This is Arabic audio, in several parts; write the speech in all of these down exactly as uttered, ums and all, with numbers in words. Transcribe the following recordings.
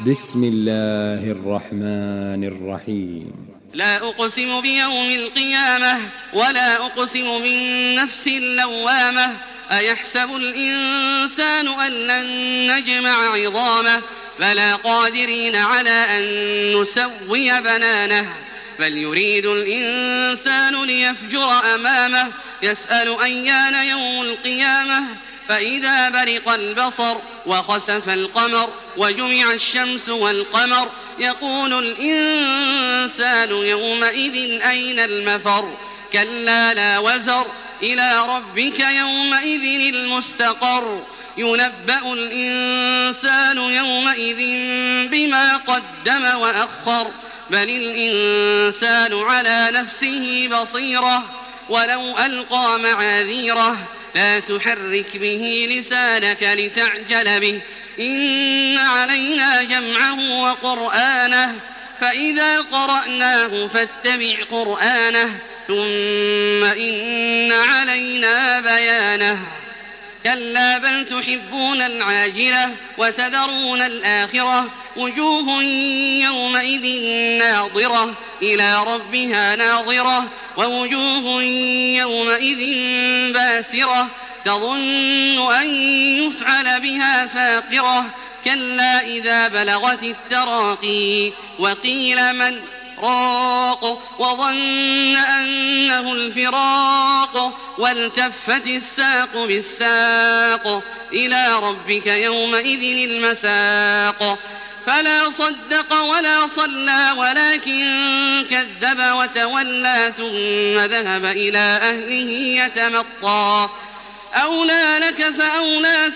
بسم الله الرحمن الرحيم. لا أقسم بيوم القيامة ولا أقسم بالنفس اللوامة أيحسب الإنسان أن لن نجمع عظامه بلى قادرين على أن نسوي بنانه بل يريد الإنسان ليفجر أمامه يسأل أيان يوم القيامة فإذا برق البصر وخسف القمر وجمع الشمس والقمر يقول الإنسان يومئذ أين المفر كلا لا وزر إلى ربك يومئذ المستقر ينبأ الإنسان يومئذ بما قدم وأخر بل الإنسان على نفسه بصيرة ولو ألقى معاذيره لا تحرك به لسانك لتعجل به إن علينا جمعه وقرآنه فإذا قرأناه فاتبع قرآنه ثم إن علينا بيانه كلا بل تحبون العاجلة وتذرون الآخرة وجوه يومئذ ناظرة إلى ربها ناظرة ووجوه يومئذ باسرة تظن أن يفعل بها فاقرة كلا إذا بلغت التراقي وقيل من راق وظن أنه الفراق والتفت الساق بالساق إلى ربك يومئذ المساق فلا صدق ولا صلى ولكن كذب وتولى ثم ذهب إلى أهله يتمطى أولى لك فأولى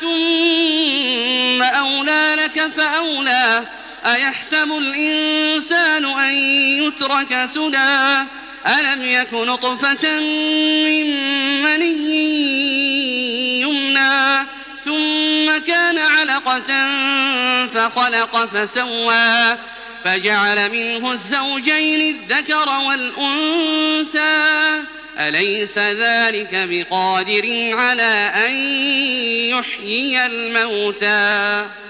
ثم أولى لك فأولى أيحسب الإنسان أن يترك سدى ألم يك نطفة من مني يمنى ثم كان علقة فخلق فسوى فجعل منه الزوجين الذكر والأنثى أليس ذلك بقادر على أن يحيي الموتى